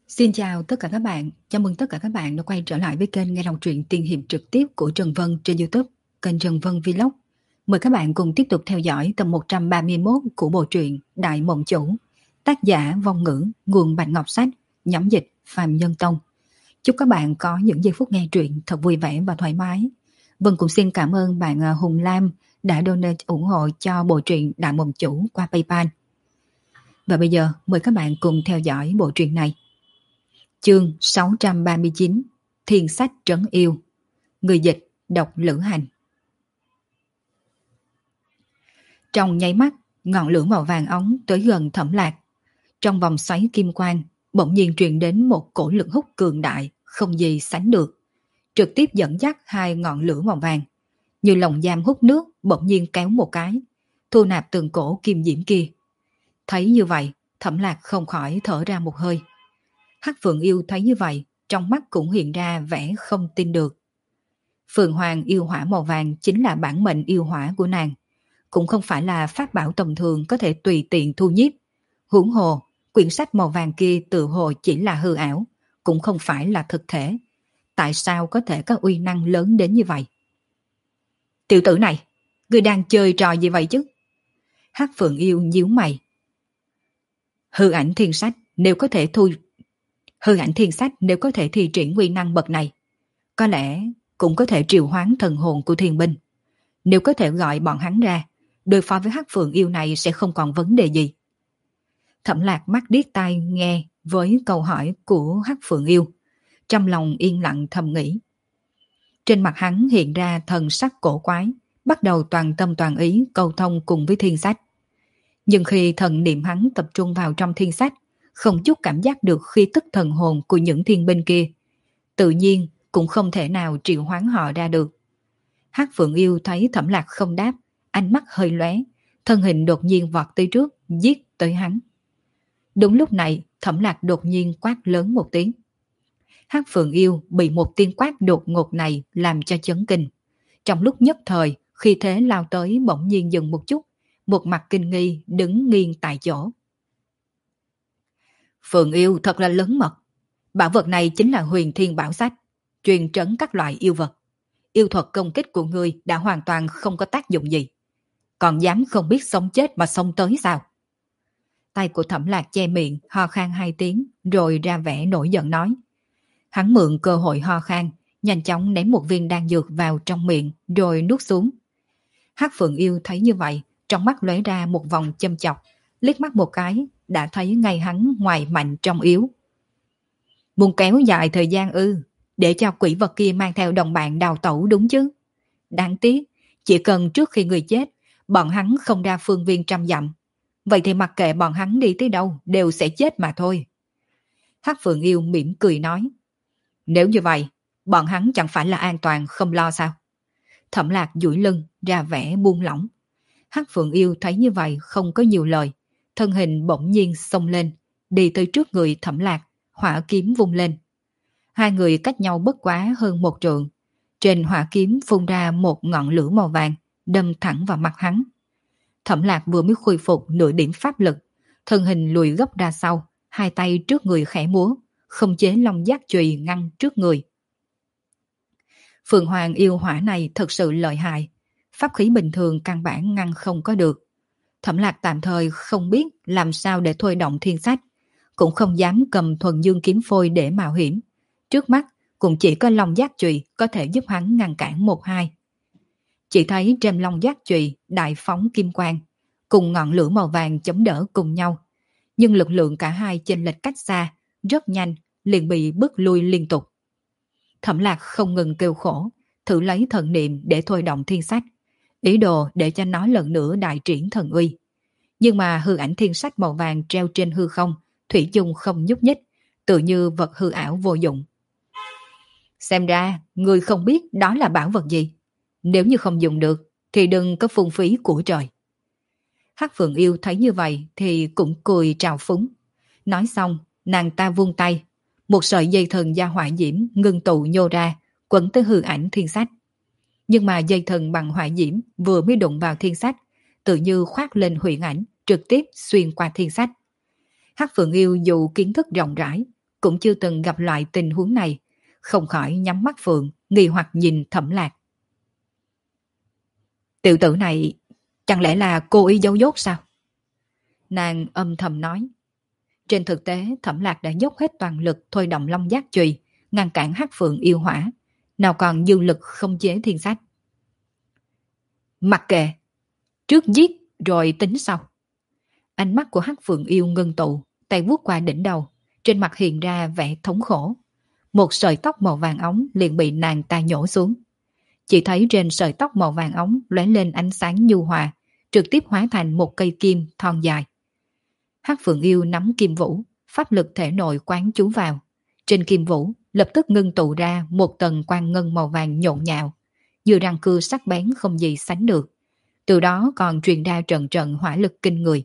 Xin chào tất cả các bạn, chào mừng tất cả các bạn đã quay trở lại với kênh nghe đọc truyện tiên hiệp trực tiếp của Trần Vân trên YouTube, kênh Trần Vân Vlog. Mời các bạn cùng tiếp tục theo dõi tập 131 của bộ truyện Đại Mộng Chủ, tác giả Vong Ngữ, nguồn Bạch Ngọc Sách, nhóm dịch Phạm Nhân Tông. Chúc các bạn có những giây phút nghe truyện thật vui vẻ và thoải mái. Vân cũng xin cảm ơn bạn Hùng Lam đã donate ủng hộ cho bộ truyện Đại Mộng Chủ qua PayPal. Và bây giờ mời các bạn cùng theo dõi bộ truyện này. Chương 639 Thiên sách trấn yêu. Người dịch Độc Lữ Hành. Trong nháy mắt, ngọn lửa màu vàng óng tới gần Thẩm Lạc. Trong vòng xoáy kim quang, bỗng nhiên truyền đến một cổ lực hút cường đại, không gì sánh được, trực tiếp dẫn dắt hai ngọn lửa màu vàng, như lồng giam hút nước bỗng nhiên kéo một cái, thu nạp từng cổ kim diễm kia. Thấy như vậy, Thẩm Lạc không khỏi thở ra một hơi. Hắc Phượng Yêu thấy như vậy, trong mắt cũng hiện ra vẻ không tin được. Phượng Hoàng yêu hỏa màu vàng chính là bản mệnh yêu hỏa của nàng, cũng không phải là pháp bảo tầm thường có thể tùy tiện thu nhiếp. Huống hồ, quyển sách màu vàng kia tự hồ chỉ là hư ảo, cũng không phải là thực thể. Tại sao có thể có uy năng lớn đến như vậy? Tiểu tử này, ngươi đang chơi trò gì vậy chứ? Hắc Phượng Yêu nhíu mày. Hư ảnh thiên sách nếu có thể thi triển uy năng bậc này, có lẽ cũng có thể triệu hoán thần hồn của thiên binh. Nếu có thể gọi bọn hắn ra, đối phó với Hắc Phượng Yêu này sẽ không còn vấn đề gì. Thẩm Lạc mắt điếc tai nghe với câu hỏi của Hắc Phượng Yêu, trong lòng yên lặng thầm nghĩ. Trên mặt hắn hiện ra thần sắc cổ quái, bắt đầu toàn tâm toàn ý câu thông cùng với thiên sách. Nhưng khi thần niệm hắn tập trung vào trong thiên sách, không chút cảm giác được khí tức thần hồn của những thiên binh kia, tự nhiên cũng không thể nào triệu hoán họ ra được. Hắc Phượng Yêu thấy Thẩm Lạc không đáp, ánh mắt hơi lóe, thân hình đột nhiên vọt tới trước, giết tới hắn. Đúng lúc này, Thẩm Lạc đột nhiên quát lớn một tiếng. Hắc Phượng Yêu bị một tiếng quát đột ngột này làm cho chấn kinh. Trong lúc nhất thời, khi thế lao tới bỗng nhiên dừng một chút, một mặt kinh nghi đứng nghiêng tại chỗ. Phượng Yêu thật là lớn mật. Bảo vật này chính là Huyền Thiên Bảo Sách, truyền trấn các loại yêu vật. Yêu thuật công kích của ngươi đã hoàn toàn không có tác dụng gì. Còn dám không biết sống chết mà xông tới sao? Tay của Thẩm Lạc che miệng, ho khan hai tiếng, rồi ra vẻ nổi giận nói. Hắn mượn cơ hội ho khan, nhanh chóng ném một viên đan dược vào trong miệng, rồi nuốt xuống. Hắc Phượng Yêu thấy như vậy, trong mắt lóe ra một vòng châm chọc, liếc mắt một cái, đã thấy ngay hắn ngoài mạnh trong yếu. Muốn kéo dài thời gian để cho quỷ vật kia mang theo đồng bạn đào tẩu đúng chứ. Đáng tiếc, chỉ cần trước khi người chết, bọn hắn không ra phương viên 100 dặm. Vậy thì mặc kệ bọn hắn đi tới đâu, đều sẽ chết mà thôi. Hắc Phượng Yêu mỉm cười nói. Nếu như vậy, bọn hắn chẳng phải là an toàn không lo sao? Thẩm Lạc duỗi lưng, ra vẻ buông lỏng. Hắc Phượng Yêu thấy như vậy không có nhiều lời, thân hình bỗng nhiên xông lên, đi tới trước người Thẩm Lạc, hỏa kiếm vung lên. Hai người cách nhau bất quá hơn 1 trượng. Trên hỏa kiếm phun ra một ngọn lửa màu vàng, đâm thẳng vào mặt hắn. Thẩm Lạc vừa mới khôi phục nửa điểm pháp lực, thân hình lùi gấp ra sau, hai tay trước người khẽ múa, không chế long giác chùy ngăn trước người. Phượng Hoàng yêu hỏa này thật sự lợi hại, pháp khí bình thường căn bản ngăn không có được. Thẩm Lạc tạm thời không biết làm sao để thôi động thiên sách, cũng không dám cầm thuần dương kiếm phôi để mạo hiểm. Trước mắt cũng chỉ có long giác chùy có thể giúp hắn ngăn cản 1-2. Chỉ thấy trên long giác chùy đại phóng kim quang, cùng ngọn lửa màu vàng chống đỡ cùng nhau, nhưng lực lượng cả hai chênh lệch cách xa, rất nhanh liền bị bức lui liên tục. Thẩm Lạc không ngừng kêu khổ, thử lấy thần niệm để thôi động thiên sách, ý đồ để cho nó lần nữa đại triển thần uy. Nhưng mà hư ảnh thiên sách màu vàng treo trên hư không, thủy chung không nhúc nhích, tự như vật hư ảo vô dụng. Xem ra, ngươi không biết đó là bảo vật gì. Nếu như không dùng được, thì đừng có phung phí của trời. Hắc Phượng Yêu thấy như vậy thì cũng cười trào phúng. Nói xong, nàng ta vung tay, một sợi dây thần da hỏa diễm ngưng tụ nhô ra, quấn tới hư ảnh thiên sách. Nhưng mà dây thần bằng hỏa diễm vừa mới đụng vào thiên sách, tự như khoác lên huyền ảnh, trực tiếp xuyên qua thiên sách. Hắc Phượng Yêu dù kiến thức rộng rãi, cũng chưa từng gặp loại tình huống này, không khỏi nhắm mắt phượng, nghi hoặc nhìn Thẩm Lạc. Tiểu tử này chẳng lẽ là cố ý giấu dốt sao? Nàng âm thầm nói. Trên thực tế, Thẩm Lạc đã dốc hết toàn lực thôi động Long Giác Chùy, ngăn cản Hắc Phượng yêu hỏa, nào còn dư lực không chế thiên sách. Mặc kệ, trước giết rồi tính sau. Ánh mắt của Hắc Phượng yêu ngưng tụ, tay vuốt qua đỉnh đầu, trên mặt hiện ra vẻ thống khổ. Một sợi tóc màu vàng óng liền bị nàng ta nhổ xuống. Chỉ thấy trên sợi tóc màu vàng óng lóe lên ánh sáng nhu hòa, trực tiếp hóa thành một cây kim thon dài. Hắc Phượng yêu nắm kim vũ, pháp lực thể nội quán chú vào. Trên kim vũ lập tức ngưng tụ ra một tầng quang ngân màu vàng nhộn nhạo, như răng cưa sắc bén không gì sánh được. Từ đó còn truyền ra trận trận hỏa lực kinh người.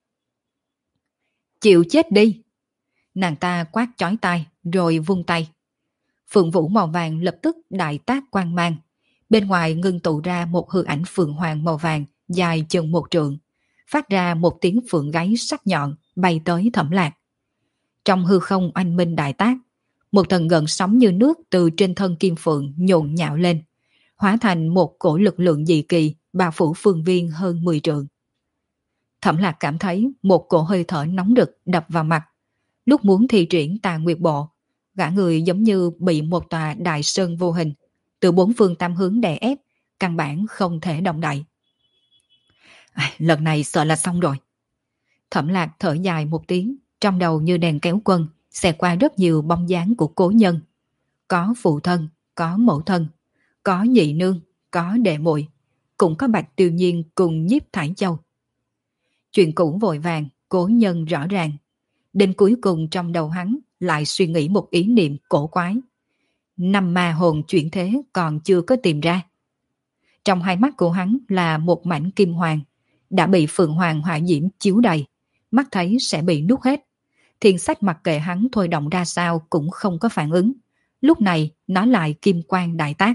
Chịu chết đi! Nàng ta quát chói tai rồi vung tay. Phượng vũ màu vàng lập tức đại tác quang mang. Bên ngoài ngưng tụ ra một hư ảnh phượng hoàng màu vàng dài chừng 1 trượng, phát ra một tiếng phượng gáy sắc nhọn bay tới Thẩm Lạc. Trong hư không oanh minh đại tác, một tầng gợn sóng như nước từ trên thân kim phượng nhộn nhạo lên, hóa thành một cổ lực lượng dị kỳ bao phủ phương viên hơn 10 trượng. Thẩm Lạc cảm thấy một cổ hơi thở nóng rực đập vào mặt. Lúc muốn thi triển Tà Nguyệt Bộ, gã người giống như bị một tòa đại sơn vô hình từ 4 phương tám hướng đè ép, căn bản không thể động đậy. Lần này sợ là xong rồi. Thẩm Lạc thở dài một tiếng, trong đầu như đèn kéo quân, xẹt qua rất nhiều bóng dáng của cố nhân. Có phụ thân, có mẫu thân, có nhị nương, có đệ muội, cũng có Bạch Tiêu Nhiên cùng Nhiếp Thải Châu. Chuyện cũ vội vàng, cố nhân rõ ràng. Đến cuối cùng trong đầu hắn lại suy nghĩ một ý niệm cổ quái. Năm ma hồn chuyển thế còn chưa có tìm ra. Trong hai mắt của hắn là một mảnh kim hoàng, đã bị phượng hoàng hỏa diễm chiếu đầy, mắt thấy sẽ bị nuốt hết. Thiên sách mặc kệ hắn thôi động ra sao cũng không có phản ứng. Lúc này nó lại kim quang đại tác.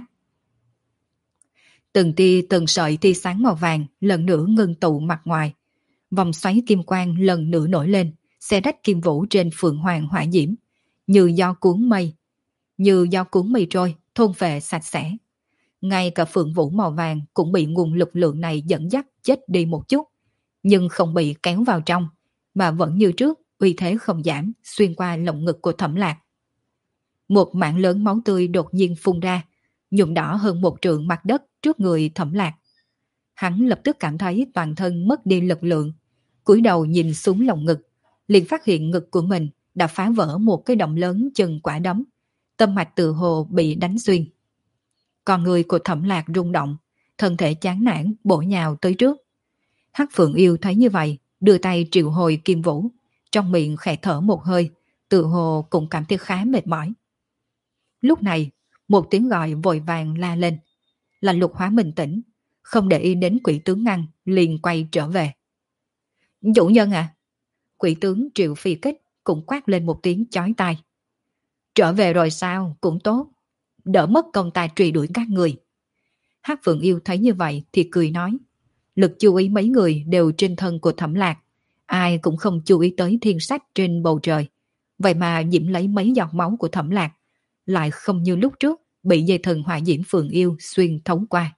Từng tia từng sợi tia sáng màu vàng lần nữa ngưng tụ mặt ngoài. Vòng xoáy kim quang lần nữa nổi lên, xé rách kim vũ trên phượng hoàng hỏa diễm, như gió cuốn mây trôi, thôn phệ sạch sẽ. Ngay cả phượng vũ màu vàng cũng bị nguồn lực lượng này dẫn dắt chết đi một chút, nhưng không bị kéo vào trong, mà vẫn như trước, uy thế không giảm, xuyên qua lồng ngực của Thẩm Lạc. Một mảng lớn máu tươi đột nhiên phun ra, nhuộm đỏ hơn 1 trượng mặt đất trước người Thẩm Lạc. Hắn lập tức cảm thấy toàn thân mất đi lực lượng, cúi đầu nhìn xuống lồng ngực, liền phát hiện ngực của mình đã phá vỡ một cái động lớn chừng quả đấm, tâm mạch tự hồ bị đánh xuyên. Con người của Thẩm Lạc rung động, thân thể chán nản bổ nhào tới trước. Hắc Phượng yêu thấy như vậy, đưa tay triệu hồi kim vũ, trong miệng khẽ thở một hơi, tự hồ cũng cảm thấy khá mệt mỏi. Lúc này, một tiếng gọi vội vàng la lên, là Lục Hóa bình tĩnh, không để ý đến quỷ tướng ngăn, liền quay trở về. Chủ nhân à! Quỷ tướng Triệu Phi Kích cũng quát lên một tiếng chói tai. Trở về rồi sao, cũng tốt, đỡ mất công ta truy đuổi các người. Hắc Phượng yêu thấy như vậy thì cười nói, lực chú ý mấy người đều trên thân của Thẩm Lạc, ai cũng không chú ý tới thiên sách trên bầu trời, vậy mà nhiễm lấy mấy giọt máu của Thẩm Lạc, lại không như lúc trước bị dây thần hỏa diễm Phượng yêu xuyên thấu qua.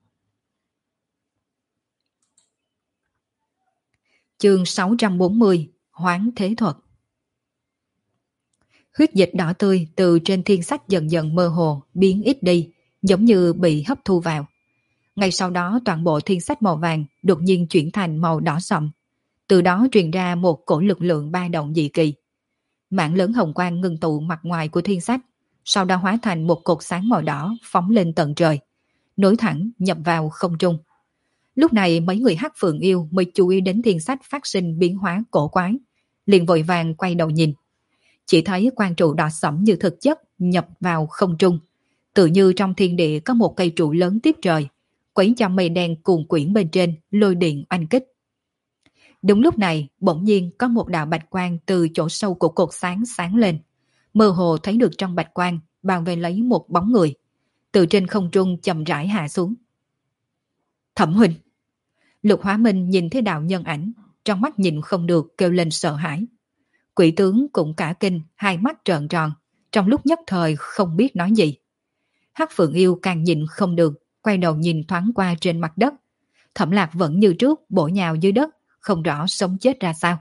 Chương 640 Hoán Thế Thuật. Huyết dịch đỏ tươi từ trên thiên sách dần dần mơ hồ, biến ít đi, giống như bị hấp thu vào. Ngay sau đó toàn bộ thiên sách màu vàng đột nhiên chuyển thành màu đỏ sậm. Từ đó truyền ra một cổ lực lượng ba động dị kỳ. Mảng lớn hồng quang ngưng tụ mặt ngoài của thiên sách, sau đó hóa thành một cột sáng màu đỏ phóng lên tận trời, nối thẳng nhập vào không trung. Lúc này mấy người Hắc Phượng yêu mới chú ý đến thiên sách phát sinh biến hóa cổ quái, liền vội vàng quay đầu nhìn. Chỉ thấy quang trụ đỏ sẫm như thực chất nhập vào không trung, tự như trong thiên địa có một cây trụ lớn tiếp trời, quấy cho mây đen cuồn quyển bên trên lôi điện oanh kích. Đúng lúc này, bỗng nhiên có một đạo bạch quang từ chỗ sâu của cột sáng sáng lên, mơ hồ thấy được trong bạch quang bao vây lấy một bóng người, từ trên không trung chậm rãi hạ xuống. Thẩm huynh! Lục Hóa Minh nhìn thấy đạo nhân ảnh, trong mắt nhìn không được kêu lên sợ hãi. Quỷ tướng cũng cả kinh, hai mắt trợn tròn, trong lúc nhất thời không biết nói gì. Hắc Phượng Yêu càng nhìn không được, quay đầu nhìn thoáng qua trên mặt đất. Thẩm Lạc vẫn như trước bổ nhào dưới đất, không rõ sống chết ra sao.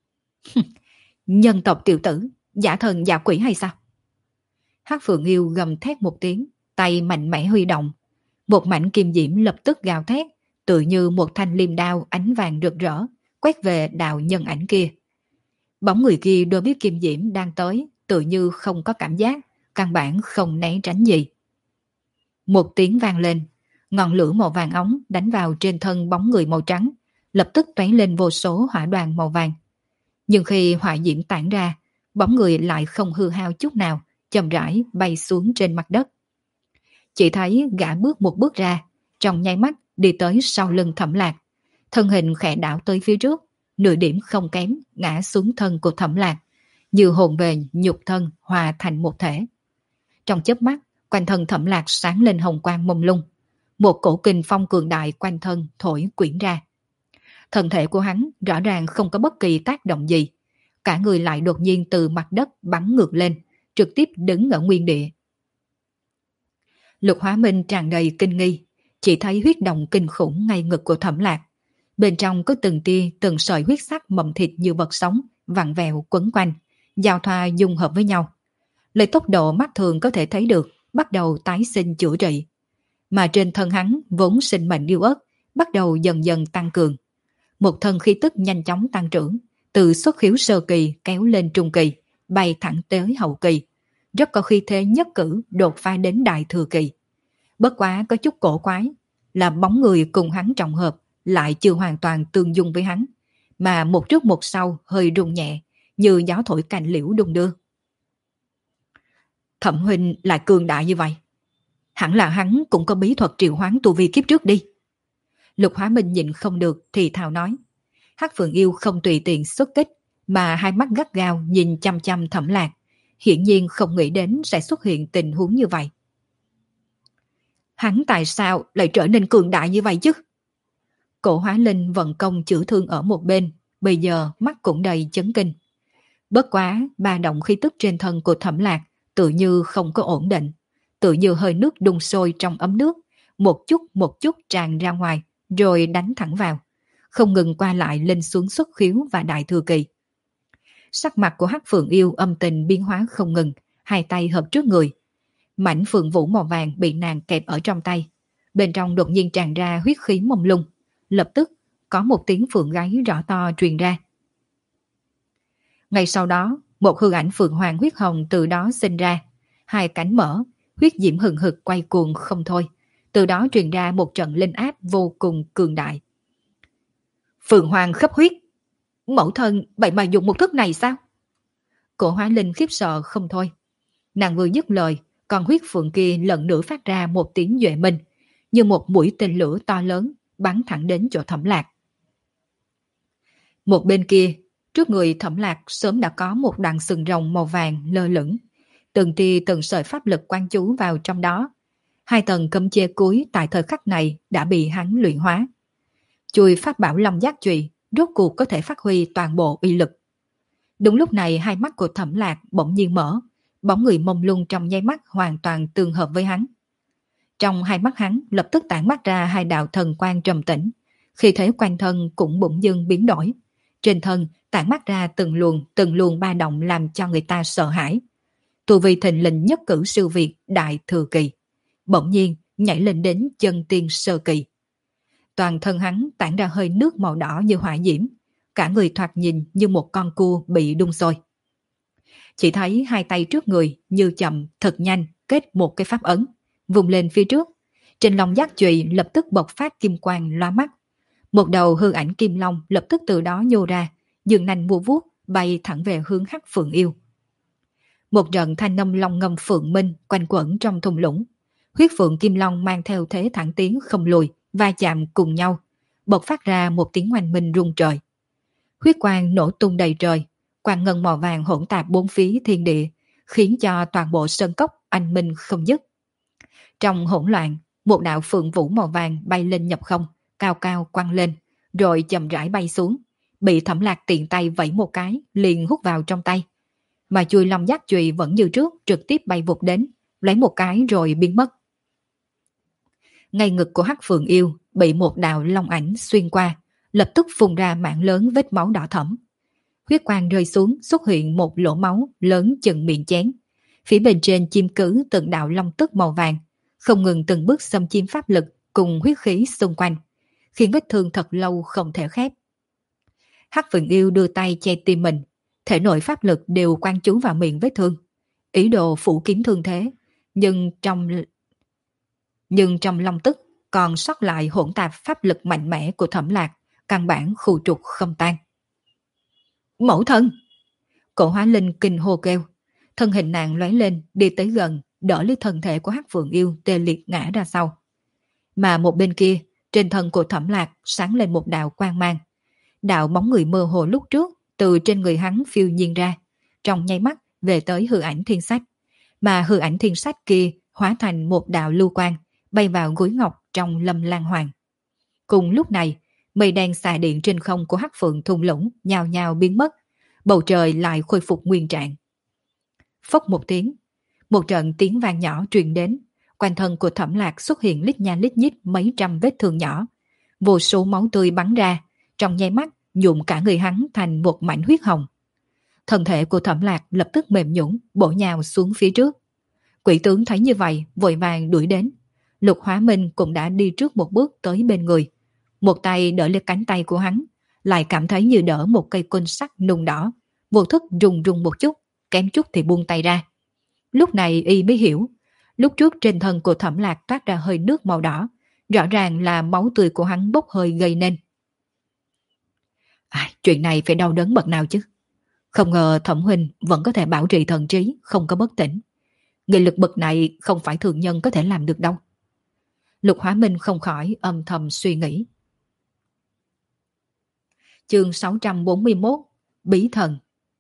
Nhân tộc tiểu tử, giả thần giả quỷ hay sao? Hắc Phượng Yêu gầm thét một tiếng, tay mạnh mẽ huy động. Một mảnh kim diễm lập tức gào thét, tự như một thanh liêm đao ánh vàng rực rỡ, quét về đạo nhân ảnh kia. Bóng người kia đối biết kim diễm đang tới, tự như không có cảm giác, căn bản không né tránh gì. Một tiếng vang lên, ngọn lửa màu vàng óng đánh vào trên thân bóng người màu trắng, lập tức tóe lên vô số hỏa đoàn màu vàng. Nhưng khi hỏa diễm tản ra, bóng người lại không hư hao chút nào, chậm rãi bay xuống trên mặt đất. Chỉ thấy gã bước một bước ra, trong nháy mắt đi tới sau lưng Thẩm Lạc, thân hình khẽ đảo tới phía trước, nửa điểm không kém ngã xuống thân của Thẩm Lạc, như hồn về nhục thân hòa thành một thể. Trong chớp mắt, quanh thân Thẩm Lạc sáng lên hồng quang mông lung, một cổ kình phong cường đại quanh thân thổi quyển ra. Thân thể của hắn rõ ràng không có bất kỳ tác động gì, cả người lại đột nhiên từ mặt đất bắn ngược lên, trực tiếp đứng ở nguyên địa. Lục Hóa Minh tràn đầy kinh nghi, chỉ thấy huyết động kinh khủng ngay ngực của Thẩm Lạc. Bên trong có từng tia từng sợi huyết sắc mầm thịt như vật sống, vặn vẹo quấn quanh, giao thoa dung hợp với nhau. Lấy tốc độ mắt thường có thể thấy được, bắt đầu tái sinh chữa trị. Mà trên thân hắn vốn sinh mệnh điêu ớt, bắt đầu dần dần tăng cường. Một thân khí tức nhanh chóng tăng trưởng, từ xuất khiếu sơ kỳ kéo lên trung kỳ, bay thẳng tới hậu kỳ. Rất có khí thế nhất cử đột phá đến đại thừa kỳ. Bất quá có chút cổ quái, là bóng người cùng hắn trọng hợp lại chưa hoàn toàn tương dung với hắn, mà một trước một sau hơi rung nhẹ, như gió thổi cành liễu đung đưa. Thẩm huynh lại cường đại như vậy, hẳn là hắn cũng có bí thuật triệu hoán tu vi kiếp trước đi. Lục Hóa Minh nhịn không được thì thào nói. Hắc Phượng Yêu không tùy tiện xuất kích, mà hai mắt gắt gao nhìn chăm chăm Thẩm Lạc, hiển nhiên không nghĩ đến sẽ xuất hiện tình huống như vậy. Hắn tại sao lại trở nên cường đại như vậy chứ? Cổ Hóa Linh vận công chữa thương ở một bên, bây giờ mắt cũng đầy chấn kinh. Bất quá, ba động khí tức trên thân của Thẩm Lạc tự như không có ổn định, tự như hơi nước đun sôi trong ấm nước, một chút tràn ra ngoài, rồi đánh thẳng vào, không ngừng qua lại lên xuống xuất khiếu và đại thừa kỳ. Sắc mặt của Hắc Phượng Yêu âm tình biến hóa không ngừng, hai tay hợp trước người. Mảnh phượng vũ màu vàng bị nàng kẹp ở trong tay, bên trong đột nhiên tràn ra huyết khí mông lung, lập tức có một tiếng phượng gáy rõ to truyền ra. Ngay sau đó, một hư ảnh phượng hoàng huyết hồng từ đó sinh ra, hai cánh mở, huyết diễm hừng hực quay cuồng không thôi, từ đó truyền ra một trận linh áp vô cùng cường đại. Phượng hoàng khắp huyết, mẫu thân vậy mà dùng một thức này sao? Cổ Hóa Linh khiếp sợ không thôi. Nàng vừa dứt lời, con huyết phượng kia lần nữa phát ra một tiếng duệ minh, như một mũi tên lửa to lớn bắn thẳng đến chỗ Thẩm Lạc. Một bên kia, trước người Thẩm Lạc sớm đã có một đoạn sừng rồng màu vàng lơ lửng, từng tia từng sợi pháp lực quan chú vào trong đó. Hai tầng cấm chế cuối tại thời khắc này đã bị hắn luyện hóa. Chùi pháp bảo Long Giác Chùy rốt cuộc có thể phát huy toàn bộ uy lực. Đúng lúc này hai mắt của Thẩm Lạc bỗng nhiên mở, bóng người mông lung trong nháy mắt hoàn toàn tương hợp với hắn. Trong hai mắt hắn lập tức tản mắt ra hai đạo thần quang trầm tĩnh, khi thế quanh thân cũng bỗng dưng biến đổi. Trên thân tản mắt ra từng luồng ba động làm cho người ta sợ hãi. Tu vi thình lình nhất cử siêu việt đại thừa kỳ, bỗng nhiên nhảy lên đến chân tiên sơ kỳ. Toàn thân hắn tản ra hơi nước màu đỏ như hỏa diễm, cả người thoạt nhìn như một con cua bị đun sôi. Chỉ thấy hai tay trước người như chậm thật nhanh kết một cái pháp ấn, vùng lên phía trước. Trên Long Giác Chùy lập tức bộc phát kim quang lóa mắt. Một đầu hư ảnh kim long lập tức từ đó nhô ra, dường nanh mua vuốt bay thẳng về hướng Hắc Phượng Yêu. Một trận thanh âm long ngâm phượng minh quanh quẩn trong thung lũng. Huyết phượng kim long mang theo thế thẳng tiến không lùi, va chạm cùng nhau, bộc phát ra một tiếng oanh minh rung trời. Huyết quang nổ tung đầy trời, quang ngân màu vàng hỗn tạp bốn phía thiên địa, khiến cho toàn bộ sơn cốc anh minh không dứt. Trong hỗn loạn, một đạo phượng vũ màu vàng bay lên nhập không, cao cao quăng lên, rồi chậm rãi bay xuống, bị Thẩm Lạc tiện tay vẫy một cái, liền hút vào trong tay. Mà chui long giác chùy vẫn như trước, trực tiếp bay vụt đến, lấy một cái rồi biến mất. Ngay ngực của Hắc Phượng Yêu bị một đạo long ảnh xuyên qua, lập tức phun ra mảng lớn vết máu đỏ thẫm. Huyết quang rơi xuống, xuất hiện một lỗ máu lớn chừng miệng chén. Phía bên trên chiêm cứ từng đạo long tức màu vàng, không ngừng từng bước xâm chiếm pháp lực cùng huyết khí xung quanh, khiến vết thương thật lâu không thể khép. Hắc Phượng Yêu đưa tay che tim mình, thể nội pháp lực đều quan chú vào miệng vết thương, ý đồ phủ kín thương thế, nhưng trong long tức còn sót lại hỗn tạp pháp lực mạnh mẽ của Thẩm Lạc, căn bản khu trục không tan. Mẫu thân! Cổ Hóa Linh kinh hô kêu, thân hình nàng lóe lên đi tới gần, đỡ lấy thân thể của Hắc Phượng Yêu tê liệt ngã ra sau. Mà một bên kia, trên thân của Thẩm Lạc sáng lên một đạo quang mang. Đạo bóng người mơ hồ lúc trước từ trên người hắn phiêu nhiên ra, trong nháy mắt về tới hư ảnh thiên sách. Mà hư ảnh thiên sách kia hóa thành một đạo lưu quang, bay vào gối ngọc trong Lâm Lan Hoàng. Cùng lúc này, mây đen xà điện trên không của Hắc Phượng thung lũng nhào nhào biến mất, bầu trời lại khôi phục nguyên trạng. Phốc một tiếng, một trận tiếng vang nhỏ truyền đến, quanh thân của Thẩm Lạc xuất hiện lít nha lít nhít mấy trăm vết thương nhỏ, vô số máu tươi bắn ra, trong nháy mắt nhuộm cả người hắn thành một mảnh huyết hồng. Thân thể của Thẩm Lạc lập tức mềm nhũn, bổ nhào xuống phía trước. Quỷ tướng thấy như vậy, vội vàng đuổi đến. Lục Hóa Minh cũng đã đi trước một bước tới bên người, một tay đỡ lấy cánh tay của hắn, lại cảm thấy như đỡ một cây côn sắt nung đỏ, vô thức rung rung một chút, kém chút thì buông tay ra. Lúc này y mới hiểu, lúc trước trên thân của Thẩm Lạc toát ra hơi nước màu đỏ, rõ ràng là máu tươi của hắn bốc hơi gây nên. Chuyện này phải đau đớn bậc nào chứ? Không ngờ Thẩm huynh vẫn có thể bảo trì thần trí, không có bất tỉnh. Nghị lực bậc này không phải thường nhân có thể làm được đâu. Lục Hóa Minh không khỏi âm thầm suy nghĩ. Chương 641 Bí Thần.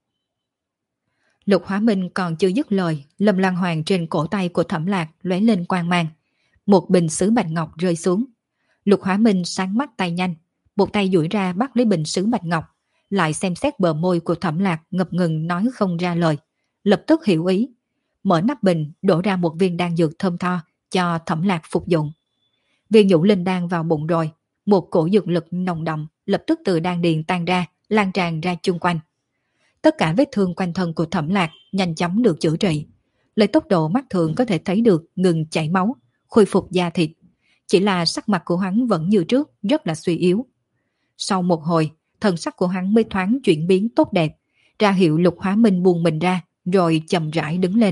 Lục Hóa Minh còn chưa dứt lời, Lâm Lan Hoàng trên cổ tay của Thẩm Lạc lóe lên quang mang. Một bình sứ bạch ngọc rơi xuống. Lục Hóa Minh sáng mắt tay nhanh, một tay duỗi ra bắt lấy bình sứ bạch ngọc, lại xem xét bờ môi của Thẩm Lạc ngập ngừng nói không ra lời, lập tức hiểu ý. Mở nắp bình, đổ ra một viên đan dược thơm tho cho Thẩm Lạc phục dụng. Viên nhũ linh đan vào bụng rồi, một cổ dược lực nồng đậm lập tức từ đan điền tan ra, lan tràn ra chung quanh. Tất cả vết thương quanh thân của Thẩm Lạc nhanh chóng được chữa trị, lấy tốc độ mắt thường có thể thấy được ngừng chảy máu, khôi phục da thịt. Chỉ là sắc mặt của hắn vẫn như trước, rất là suy yếu. Sau một hồi, thần sắc của hắn mới thoáng chuyển biến tốt đẹp, ra hiệu Lục Hóa Minh buông mình ra, rồi chậm rãi đứng lên.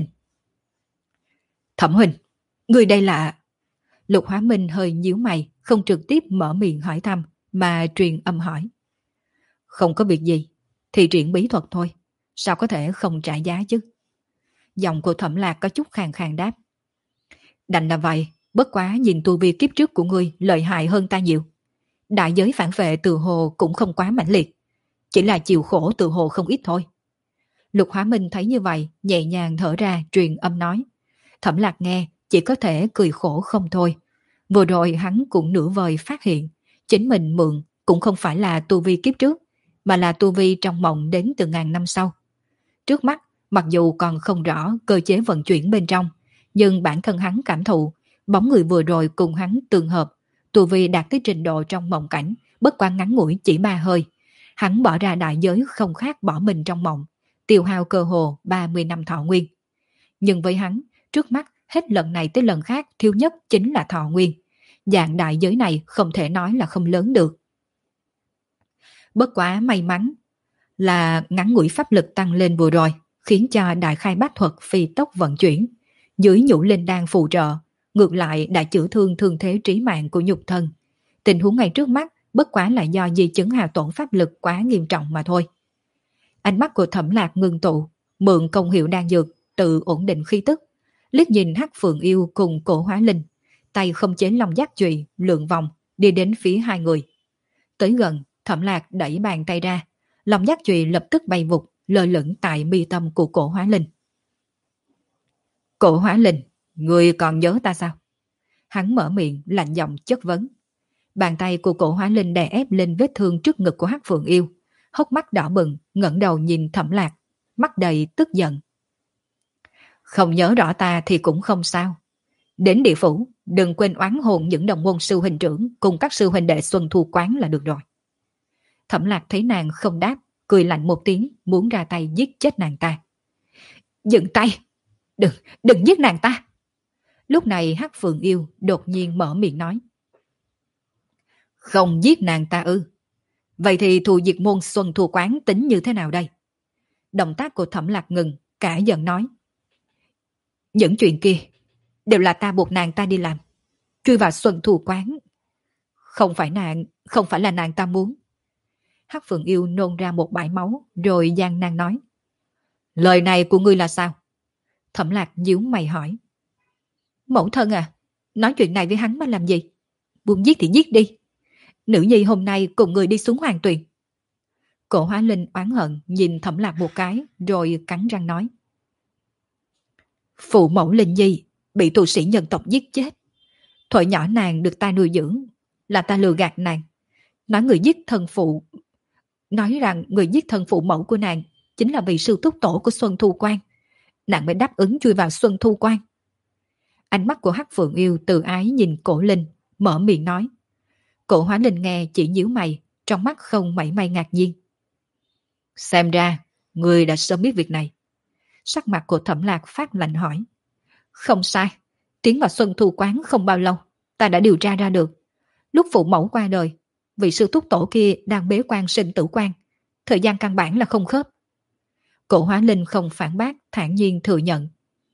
Thẩm huynh, người đây là... Lục Hóa Minh hơi nhíu mày, không trực tiếp mở miệng hỏi thăm, mà truyền âm hỏi. Không có việc gì, thì triển bí thuật thôi, sao có thể không trả giá chứ? Giọng của Thẩm Lạc có chút khàn khàn đáp. Đành là vậy, bất quá nhìn tu vi kiếp trước của ngươi lợi hại hơn ta nhiều. Đại giới phản vệ từ hồ cũng không quá mãnh liệt, chỉ là chịu khổ từ hồ không ít thôi. Lục Hóa Minh thấy như vậy, nhẹ nhàng thở ra truyền âm nói. Thẩm Lạc nghe, chỉ có thể cười khổ không thôi. Vừa rồi hắn cũng nửa vời phát hiện, chính mình mượn cũng không phải là tu vi kiếp trước, mà là tu vi trong mộng đến từ ngàn năm sau. Trước mắt, mặc dù còn không rõ cơ chế vận chuyển bên trong, nhưng bản thân hắn cảm thụ, bóng người vừa rồi cùng hắn tương hợp, tu vi đạt tới trình độ trong mộng cảnh, bất quá ngắn ngủi chỉ 3 hơi. Hắn bỏ ra đại giới không khác bỏ mình trong mộng, tiêu hao cơ hồ 30 năm thọ nguyên. Nhưng với hắn, trước mắt hết lần này tới lần khác thiếu nhất chính là thọ nguyên. Dạng đại giới này không thể nói là không lớn được. Bất quá may mắn là ngắn ngủi pháp lực tăng lên vừa rồi, khiến cho đại khai bát thuật phi tốc vận chuyển. Dưới nhũ linh đan phù trợ, ngược lại đã chữa thương thương thế trí mạng của nhục thân. Tình huống ngay trước mắt bất quá là do di chứng hao tổn pháp lực quá nghiêm trọng mà thôi. Ánh mắt của Thẩm Lạc ngưng tụ, mượn công hiệu đan dược tự ổn định khí tức, liếc nhìn Hắc Phượng Yêu cùng Cổ Hóa Linh, tay không chế long giác chùy lượn vòng đi đến phía hai người. Tới gần, Thẩm Lạc đẩy bàn tay ra, long giác chùy lập tức bay vụt lơ lửng tại mi tâm của Cổ Hóa Linh. Cổ Hóa Linh, người còn nhớ ta sao? Hắn mở miệng lạnh giọng chất vấn. Bàn tay của Cổ Hóa Linh đè ép lên vết thương trước ngực của Hắc Phượng Yêu, hốc mắt đỏ bừng, ngẩng đầu nhìn Thẩm Lạc, mắt đầy tức giận. Không nhớ rõ ta thì cũng không sao. Đến địa phủ, đừng quên oán hồn những đồng môn sư huynh trưởng cùng các sư huynh đệ Xuân Thu quán là được rồi. Thẩm Lạc thấy nàng không đáp, cười lạnh một tiếng, muốn ra tay giết chết nàng ta. Dừng tay! Đừng giết nàng ta! Lúc này Hắc Phượng Yêu đột nhiên mở miệng nói. Không giết nàng ta ư? Vậy thì thù diệt môn Xuân Thu quán tính như thế nào đây? Động tác của Thẩm Lạc ngừng, cả giận nói. Những chuyện kia đều là ta buộc nàng ta đi làm. Chui vào Xuân Thu quán. Không phải là nàng ta muốn. Hắc Phượng Yêu nôn ra một bãi máu, rồi gian nan nói. Lời này của ngươi là sao? Thẩm Lạc nhíu mày hỏi. Mẫu thân à, nói chuyện này với hắn mà làm gì? Buông giết thì giết đi. Nữ nhi hôm nay cùng người đi xuống Hoàng Tuyền. Cổ Hóa Linh oán hận nhìn Thẩm Lạc một cái, rồi cắn răng nói. Phụ mẫu Linh Nhi bị tù sĩ nhân tộc giết chết. Thuở nhỏ nàng được ta nuôi dưỡng, là ta lừa gạt nàng. Nói rằng người giết thân phụ mẫu của nàng chính là vị sư túc tổ của Xuân Thu Quan. Nàng mới đáp ứng chui vào Xuân Thu Quan. Ánh mắt của Hắc Phượng Yêu từ ái nhìn Cổ Linh, mở miệng nói. Cổ Hóa Linh nghe chỉ nhíu mày, trong mắt không mảy may ngạc nhiên. Xem ra, người đã sớm biết việc này. Sắc mặt của Thẩm Lạc phát lạnh hỏi. Không sai, tiến vào Xuân Thu Quán không bao lâu, ta đã điều tra ra được. Lúc phụ mẫu qua đời, vị sư túc tổ kia đang bế quan sinh tử quan. Thời gian căn bản là không khớp. Cổ Hóa Linh không phản bác, thản nhiên thừa nhận.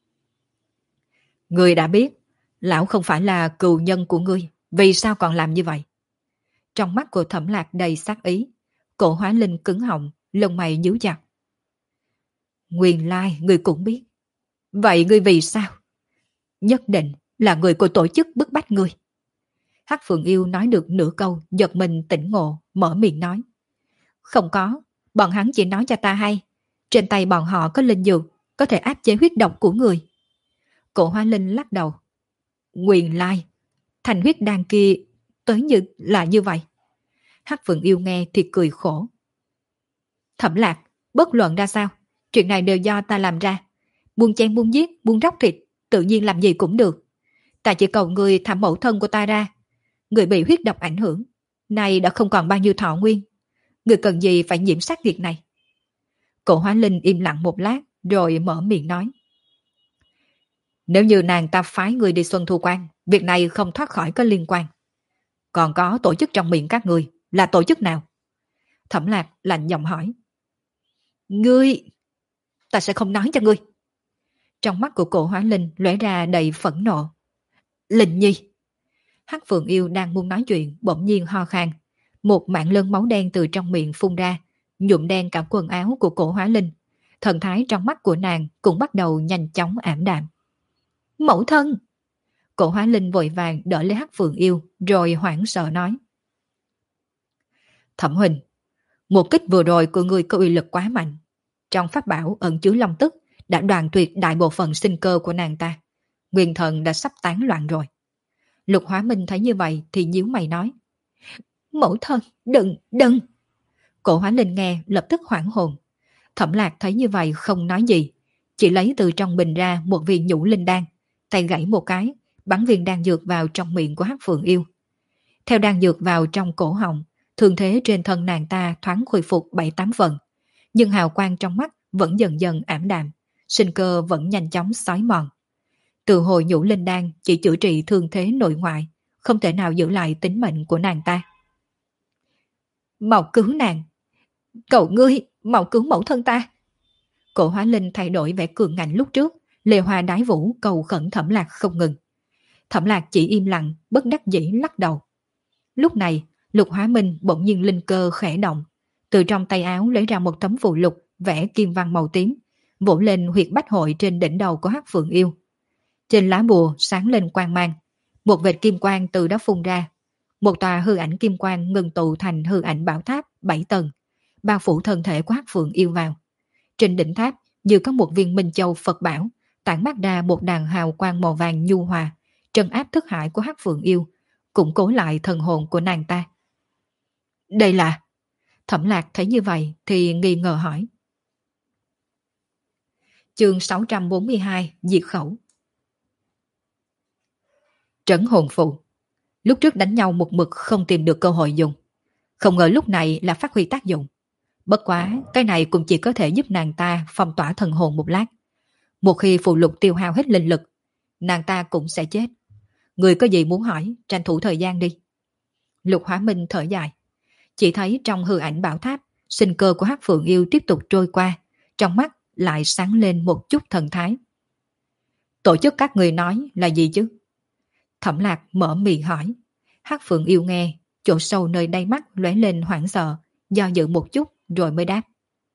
Ngươi đã biết, lão không phải là cừu nhân của ngươi, vì sao còn làm như vậy? Trong mắt của Thẩm Lạc đầy sát ý, Cổ Hóa Linh cứng họng, lông mày nhíu chặt. Nguyên lai ngươi cũng biết. Vậy ngươi vì sao? Nhất định là người của tổ chức bức bách ngươi. Hắc Phượng Yêu nói được nửa câu, giật mình tỉnh ngộ, mở miệng nói. Không có, bọn hắn chỉ nói cho ta hay. Trên tay bọn họ có linh dược, có thể áp chế huyết độc của người. Cổ Hoa Linh lắc đầu. Nguyên lai, thành huyết đan kia tới như vậy. Hắc Phượng Yêu nghe thì cười khổ. Thẩm Lạc, bất luận ra sao, chuyện này đều do ta làm ra. Buông chen buông giết, buông róc thịt, tự nhiên làm gì cũng được. Ta chỉ cầu người thả mẫu thân của ta ra. Người bị huyết độc ảnh hưởng, nay đã không còn bao nhiêu thọ nguyên. Người cần gì phải nhiễm sát việc này? Cổ Hóa Linh im lặng một lát, rồi mở miệng nói. Nếu như nàng ta phái người đi Xuân Thu Quan, việc này không thoát khỏi có liên quan. Còn có tổ chức trong miệng các người, là tổ chức nào? Thẩm Lạc lạnh giọng hỏi. Ngươi, ta sẽ không nói cho ngươi. Trong mắt của Cổ Hóa Linh lóe ra đầy phẫn nộ. Linh Nhi. Hắc Phượng Yêu đang muốn nói chuyện, bỗng nhiên ho khan. Một mảng lớn máu đen từ trong miệng phun ra, nhuộm đen cả quần áo của Cổ Hóa Linh. Thần thái trong mắt của nàng cũng bắt đầu nhanh chóng ảm đạm. Mẫu thân! Cổ Hóa Linh vội vàng đỡ lấy Hắc Phượng Yêu, rồi hoảng sợ nói. Thẩm huynh, một kích vừa rồi của người có uy lực quá mạnh. Trong pháp bảo ẩn chứa long tức đã đoàn tuyệt đại bộ phận sinh cơ của nàng ta. Nguyên thần đã sắp tán loạn rồi. Lục Hóa Minh thấy như vậy thì nhíu mày nói. Mẫu thân, đừng! Cổ Hóa Linh nghe lập tức hoảng hồn. Thẩm Lạc thấy như vậy không nói gì, chỉ lấy từ trong bình ra một viên nhũ linh đan, tay gãy một cái, bắn viên đan dược vào trong miệng của Hắc Phượng Yêu. Theo đan dược vào trong cổ họng, thương thế trên thân nàng ta thoáng khôi phục 7-8 phần, nhưng hào quang trong mắt vẫn dần dần ảm đạm, sinh cơ vẫn nhanh chóng xói mòn. Từ hồi nhũ linh đan chỉ chữa trị thương thế nội ngoại, không thể nào giữ lại tính mệnh của nàng ta. Mau cứu nàng! Cậu ngươi, mau cứu mẫu thân ta! Cổ Hóa Linh thay đổi vẻ cường ngạnh lúc trước, lê hoa đái vũ cầu khẩn Thẩm Lạc không ngừng. Thẩm Lạc chỉ im lặng, bất đắc dĩ lắc đầu. Lúc này, Lục Hóa Minh bỗng nhiên linh cơ khẽ động, từ trong tay áo lấy ra một tấm phù lục vẽ kim văn màu tím, vỗ lên huyệt bách hội trên đỉnh đầu của Hắc Phượng Yêu. Trên lá bùa sáng lên quang mang, một vệt kim quang từ đó phun ra. Một tòa hư ảnh kim quang ngừng tụ thành hư ảnh bảo tháp 7 tầng, bao phủ thân thể của Hắc Phượng Yêu vào. Trên đỉnh tháp như có một viên minh châu Phật bảo, tản mát ra một đàn hào quang màu vàng nhu hòa, trấn áp thức hải của Hắc Phượng Yêu, củng cố lại thần hồn của nàng ta. Đây là... Thẩm Lạc thấy như vậy thì nghi ngờ hỏi. Chương 642 Diệt khẩu. Trấn hồn phù. Lúc trước đánh nhau một mực không tìm được cơ hội dùng. Không ngờ lúc này là phát huy tác dụng. Bất quá, cái này cũng chỉ có thể giúp nàng ta phong tỏa thần hồn một lát. Một khi phù lục tiêu hao hết linh lực, nàng ta cũng sẽ chết. Người có gì muốn hỏi, tranh thủ thời gian đi. Lục Hóa Minh thở dài. Chỉ thấy trong hư ảnh bảo tháp, sinh cơ của Hắc Phượng Yêu tiếp tục trôi qua, trong mắt lại sáng lên một chút thần thái. Tổ chức các người nói là gì chứ? Thẩm Lạc mở miệng hỏi. Hắc Phượng Yêu nghe, chỗ sâu nơi đáy mắt lóe lên hoảng sợ, do dự một chút rồi mới đáp.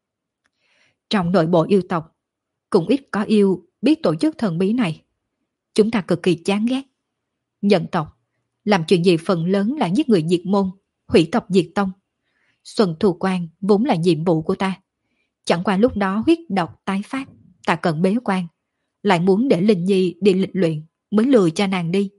Trong nội bộ yêu tộc, cũng ít có yêu biết tổ chức thần bí này. Chúng ta cực kỳ chán ghét. Nhân tộc, làm chuyện gì phần lớn là giết người diệt môn, hủy tộc diệt tông. Xuân Thu Quan vốn là nhiệm vụ của ta. Chẳng qua lúc đó huyết độc tái phát, ta cần bế quan, lại muốn để Linh Nhi đi lịch luyện, mới lừa cho nàng đi.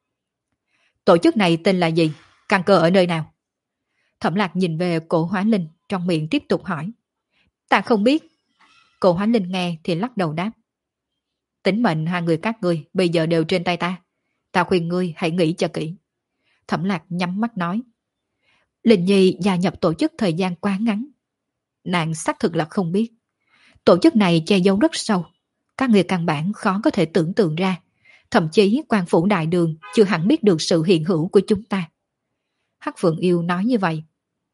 Tổ chức này tên là gì? Căn cơ ở nơi nào? Thẩm Lạc nhìn về Cổ Hóa Linh, trong miệng tiếp tục hỏi. Ta không biết. Cổ Hóa Linh nghe thì lắc đầu đáp. Tính mệnh hai người các ngươi bây giờ đều trên tay ta. Ta khuyên ngươi hãy nghĩ cho kỹ. Thẩm Lạc nhắm mắt nói. Linh Nhi gia nhập tổ chức thời gian quá ngắn. Nàng xác thực là không biết. Tổ chức này che giấu rất sâu. Các người căn bản khó có thể tưởng tượng ra. Thậm chí quan phủ đại đường chưa hẳn biết được sự hiện hữu của chúng ta. Hắc Phượng Yêu nói như vậy.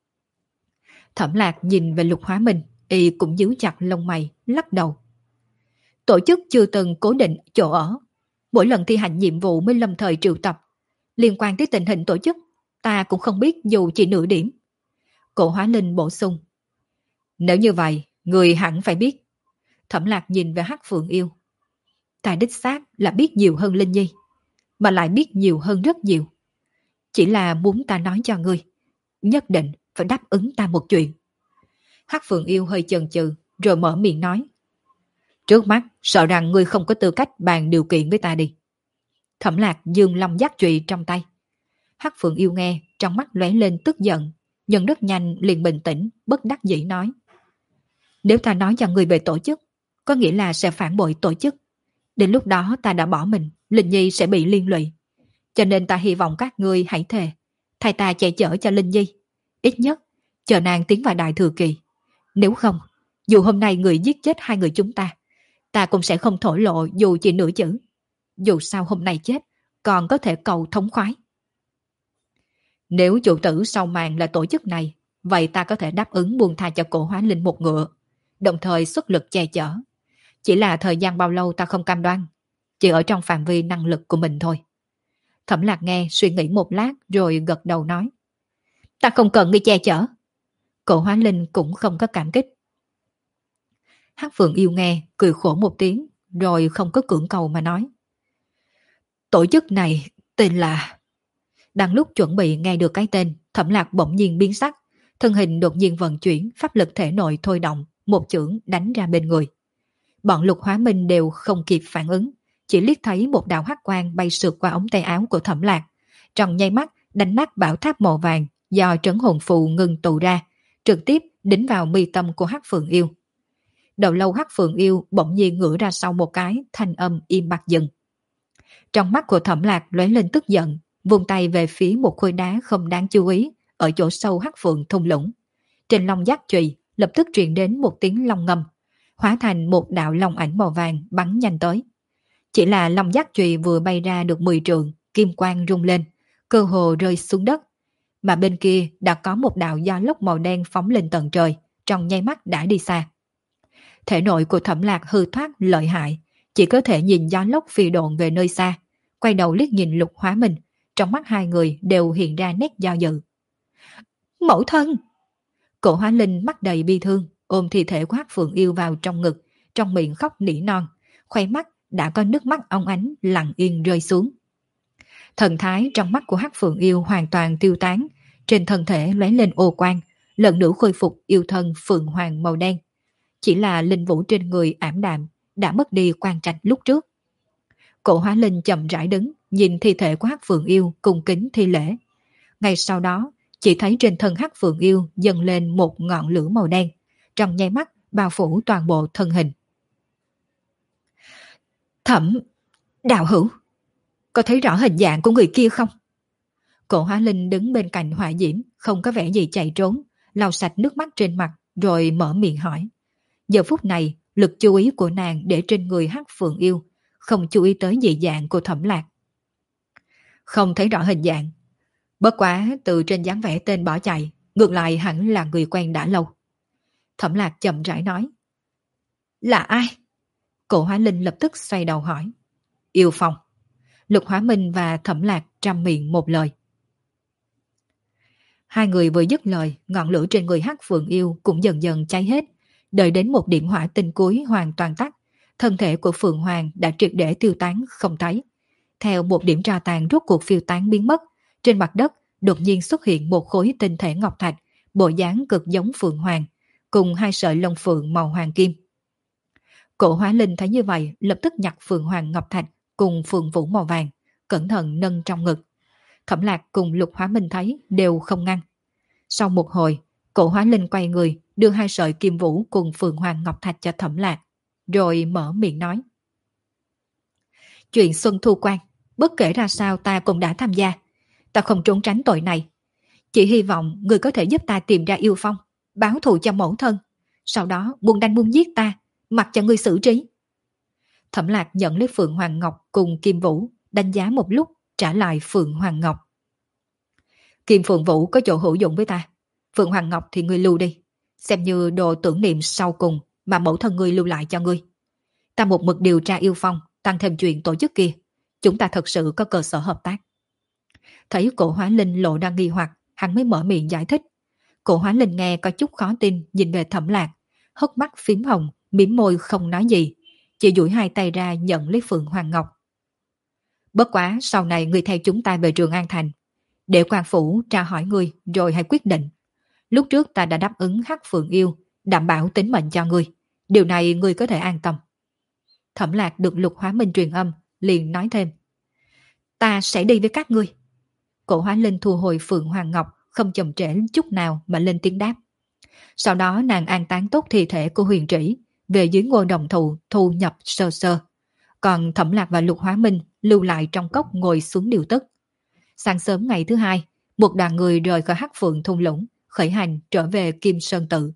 Thẩm Lạc nhìn về Lục Hóa Minh, y cũng nhíu chặt lông mày, lắc đầu. Tổ chức chưa từng cố định chỗ ở. Mỗi lần thi hành nhiệm vụ mới lâm thời triệu tập. Liên quan tới tình hình tổ chức, ta cũng không biết dù chỉ nửa điểm. Cổ Hóa Linh bổ sung. Nếu như vậy, người hẳn phải biết. Thẩm Lạc nhìn về Hắc Phượng Yêu. Ta đích xác là biết nhiều hơn Linh Nhi, mà lại biết nhiều hơn rất nhiều. Chỉ là muốn ta nói cho ngươi, nhất định phải đáp ứng ta một chuyện. Hắc Phượng Yêu hơi chần chừ, rồi mở miệng nói. Trước mắt, sợ rằng ngươi không có tư cách bàn điều kiện với ta đi. Thẩm Lạc dương long giác trụy trong tay. Hắc Phượng Yêu nghe, trong mắt lóe lên tức giận, nhưng rất nhanh liền bình tĩnh, bất đắc dĩ nói. Nếu ta nói cho ngươi về tổ chức, có nghĩa là sẽ phản bội tổ chức. Đến lúc đó ta đã bỏ mình, Linh Nhi sẽ bị liên lụy. Cho nên ta hy vọng các ngươi hãy thề, thay ta che chở cho Linh Nhi. Ít nhất, chờ nàng tiến vào đại thừa kỳ. Nếu không, dù hôm nay người giết chết hai người chúng ta cũng sẽ không thổ lộ dù chỉ nửa chữ. Dù sao hôm nay chết, còn có thể cầu thống khoái. Nếu chủ tử sau màn là tổ chức này, vậy ta có thể đáp ứng buông tha cho Cổ Hóa Linh một ngựa, đồng thời xuất lực che chở. Chỉ là thời gian bao lâu ta không cam đoan, chỉ ở trong phạm vi năng lực của mình thôi. Thẩm Lạc nghe suy nghĩ một lát rồi gật đầu nói. Ta không cần ngươi che chở. Cổ Hóa Linh cũng không có cảm kích. Hắc Phượng Yêu nghe, cười khổ một tiếng, rồi không có cưỡng cầu mà nói. Tổ chức này tên là... Đang lúc chuẩn bị nghe được cái tên, Thẩm Lạc bỗng nhiên biến sắc, thân hình đột nhiên vận chuyển, pháp lực thể nội thôi động, một chưởng đánh ra bên người. Bọn Lục Hóa Minh đều không kịp phản ứng, chỉ liếc thấy một đạo hắc quang bay sượt qua ống tay áo của Thẩm Lạc, trong nháy mắt đánh nát bảo tháp màu vàng do trấn hồn phù ngừng tụ ra, trực tiếp đính vào mi tâm của Hắc Phượng Yêu. Đầu lâu Hắc Phượng Yêu bỗng nhiên ngửa ra sau một cái, thanh âm im bặt dừng. Trong mắt của Thẩm Lạc lóe lên tức giận, vung tay về phía một khối đá không đáng chú ý ở chỗ sâu Hắc Phượng thung lũng. Trên long giác chùy lập tức truyền đến một tiếng long ngâm, hóa thành một đạo long ảnh màu vàng bắn nhanh tới. Chỉ là long giác chùy vừa bay ra được 10 trượng, kim quang rung lên, cơ hồ rơi xuống đất. Mà bên kia đã có một đạo gió lốc màu đen phóng lên tận trời, trong nháy mắt đã đi xa. Thể nội của Thẩm Lạc hư thoát lợi hại, chỉ có thể nhìn gió lốc phi độn về nơi xa, quay đầu liếc nhìn Lục Hóa Minh, trong mắt hai người đều hiện ra nét do dự. Mẫu thân! Cổ Hóa Linh mắt đầy bi thương, ôm thi thể của Hắc Phượng Yêu vào trong ngực, trong miệng khóc nỉ non, khoe mắt đã có nước mắt óng ánh lặng yên rơi xuống. Thần thái trong mắt của Hắc Phượng Yêu hoàn toàn tiêu tán, trên thân thể lóe lên ô quang, lần nữa khôi phục yêu thân phượng hoàng màu đen. Chỉ là linh vũ trên người ảm đạm, đã mất đi quang trạch lúc trước. Cổ Hóa Linh chậm rãi đứng, nhìn thi thể của Hắc Phượng Yêu cung kính thi lễ. Ngay sau đó, chỉ thấy trên thân Hắc Phượng Yêu dâng lên một ngọn lửa màu đen, trong nháy mắt bao phủ toàn bộ thân hình. Thẩm đạo hữu, có thấy rõ hình dạng của người kia không? Cổ Hóa Linh đứng bên cạnh Hỏa Diễm, không có vẻ gì chạy trốn, lau sạch nước mắt trên mặt rồi mở miệng hỏi. Giờ phút này, lực chú ý của nàng để trên người Hắc Phượng Yêu, không chú ý tới dị dạng của Thẩm Lạc. Không thấy rõ hình dạng. Bất quá từ trên dáng vẻ tên bỏ chạy, ngược lại hẳn là người quen đã lâu. Thẩm Lạc chậm rãi nói. Là ai? Cổ Hóa Linh lập tức xoay đầu hỏi. Yêu Phong. Lục Hóa Minh và Thẩm Lạc trăm miệng một lời. Hai người vừa dứt lời, ngọn lửa trên người Hắc Phượng Yêu cũng dần dần cháy hết. Đợi đến một điểm hỏa tinh cuối hoàn toàn tắt, thân thể của Phượng Hoàng đã triệt để tiêu tán không thấy. Theo một điểm tro tàn rốt cuộc phiêu tán biến mất, trên mặt đất đột nhiên xuất hiện một khối tinh thể ngọc thạch, bộ dáng cực giống Phượng Hoàng, cùng hai sợi lông phượng màu hoàng kim. Cổ Hóa Linh thấy như vậy, lập tức nhặt Phượng Hoàng ngọc thạch cùng Phượng Vũ màu vàng, cẩn thận nâng trong ngực. Thẩm Lạc cùng Lục Hóa Minh thấy đều không ngăn. Sau một hồi, Cổ Hóa Linh quay người, đưa hai sợi kim vũ cùng Phượng Hoàng ngọc thạch cho Thẩm Lạc, rồi mở miệng nói. Chuyện Xuân Thu Quan, bất kể ra sao ta cũng đã tham gia. Ta không trốn tránh tội này. Chỉ hy vọng người có thể giúp ta tìm ra Yêu Phong, báo thù cho mẫu thân. Sau đó buông đanh buông giết ta, mặc cho ngươi xử trí. Thẩm Lạc nhận lấy Phượng Hoàng Ngọc cùng Kim Vũ, đánh giá một lúc, trả lại Phượng Hoàng Ngọc. Kim Phượng Vũ có chỗ hữu dụng với ta. Phượng Hoàng Ngọc thì ngươi lưu đi, xem như đồ tưởng niệm sau cùng mà mẫu thân ngươi lưu lại cho ngươi. Ta một mực điều tra Yêu Phong, tăng thêm chuyện tổ chức kia, chúng ta thật sự có cơ sở hợp tác. Thấy Cổ Hóa Linh lộ ra nghi hoặc, hắn mới mở miệng giải thích. Cổ Hóa Linh nghe có chút khó tin, nhìn về Thẩm Lạc, hốc mắt phím hồng, mỉm môi không nói gì, chỉ duỗi hai tay ra nhận lấy Phượng Hoàng Ngọc. Bất quá sau này ngươi theo chúng ta về Trường An Thành, để quan phủ tra hỏi ngươi rồi hãy quyết định. Lúc trước ta đã đáp ứng Hắc Phượng Yêu, đảm bảo tính mệnh cho ngươi, điều này ngươi có thể an tâm. Thẩm Lạc được Lục Hóa Minh truyền âm, liền nói thêm. Ta sẽ đi với các ngươi. Cổ Hóa Linh thu hồi Phượng Hoàng Ngọc, không chậm trễ chút nào mà lên tiếng đáp. Sau đó nàng an táng tốt thi thể của Huyền Trĩ, về dưới ngôi đồng thụ thu nhập sơ sơ. Còn Thẩm Lạc và Lục Hóa Minh lưu lại trong cốc ngồi xuống điều tức. Sáng sớm ngày thứ hai, một đoàn người rời khỏi Hắc Phượng thung lũng, khởi hành trở về Kim Sơn Tự.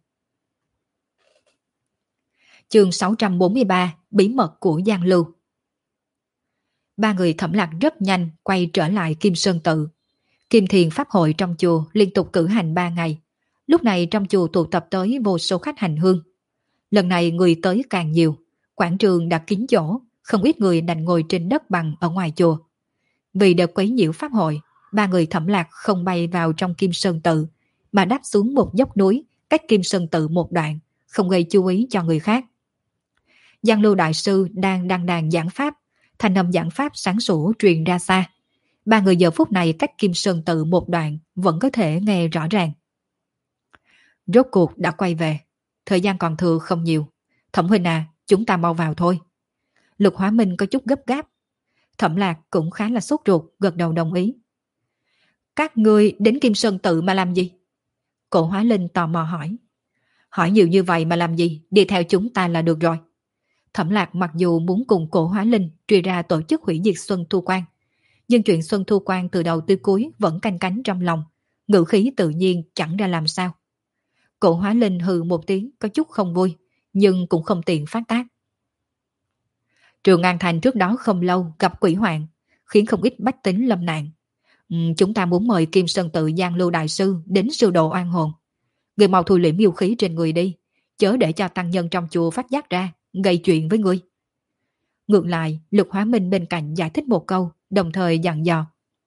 Chương 643, bí mật của Giang Lưu. Ba người Thẩm Lạc rất nhanh quay trở lại Kim Sơn Tự. Kim Thiền Pháp hội trong chùa liên tục cử hành 3 ngày. Lúc này trong chùa tụ tập tới vô số khách hành hương. Lần này người tới càng nhiều, quảng trường đã kín chỗ, không ít người đành ngồi trên đất bằng ở ngoài chùa. Vì đợt quấy nhiễu Pháp hội, ba người Thẩm Lạc không bay vào trong Kim Sơn Tự, mà đáp xuống một dốc núi cách Kim Sơn Tự một đoạn, không gây chú ý cho người khác. Giang Lưu Đại Sư đang đăng đàn giảng Pháp, thanh âm giảng Pháp sáng sủa truyền ra xa. Ba người giờ phút này cách Kim Sơn Tự một đoạn vẫn có thể nghe rõ ràng. Rốt cuộc đã quay về, thời gian còn thừa không nhiều. Thẩm huynh à, chúng ta mau vào thôi. Lục Hóa Minh có chút gấp gáp. Thẩm Lạc cũng khá là sốt ruột, gật đầu đồng ý. Các ngươi đến Kim Sơn Tự mà làm gì? Cổ Hóa Linh tò mò hỏi. Hỏi nhiều như vậy mà làm gì, đi theo chúng ta là được rồi. Thẩm Lạc mặc dù muốn cùng Cổ Hóa Linh truy ra tổ chức hủy diệt Xuân Thu Quan, nhưng chuyện Xuân Thu Quan từ đầu tới cuối vẫn canh cánh trong lòng, ngữ khí tự nhiên chẳng ra làm sao. Cổ Hóa Linh hừ một tiếng có chút không vui, nhưng cũng không tiện phát tác. Trường An Thành trước đó không lâu gặp quỷ hoạn, khiến không ít bách tính lâm nạn. Chúng ta muốn mời Kim Sơn Tự Giang Lưu Đại Sư đến siêu độ oan hồn. Người mau thu liễm yêu khí trên người đi, chớ để cho tăng nhân trong chùa phát giác ra, gây chuyện với ngươi. Ngược lại, Lục Hóa Minh bên cạnh giải thích một câu, đồng thời dặn dò.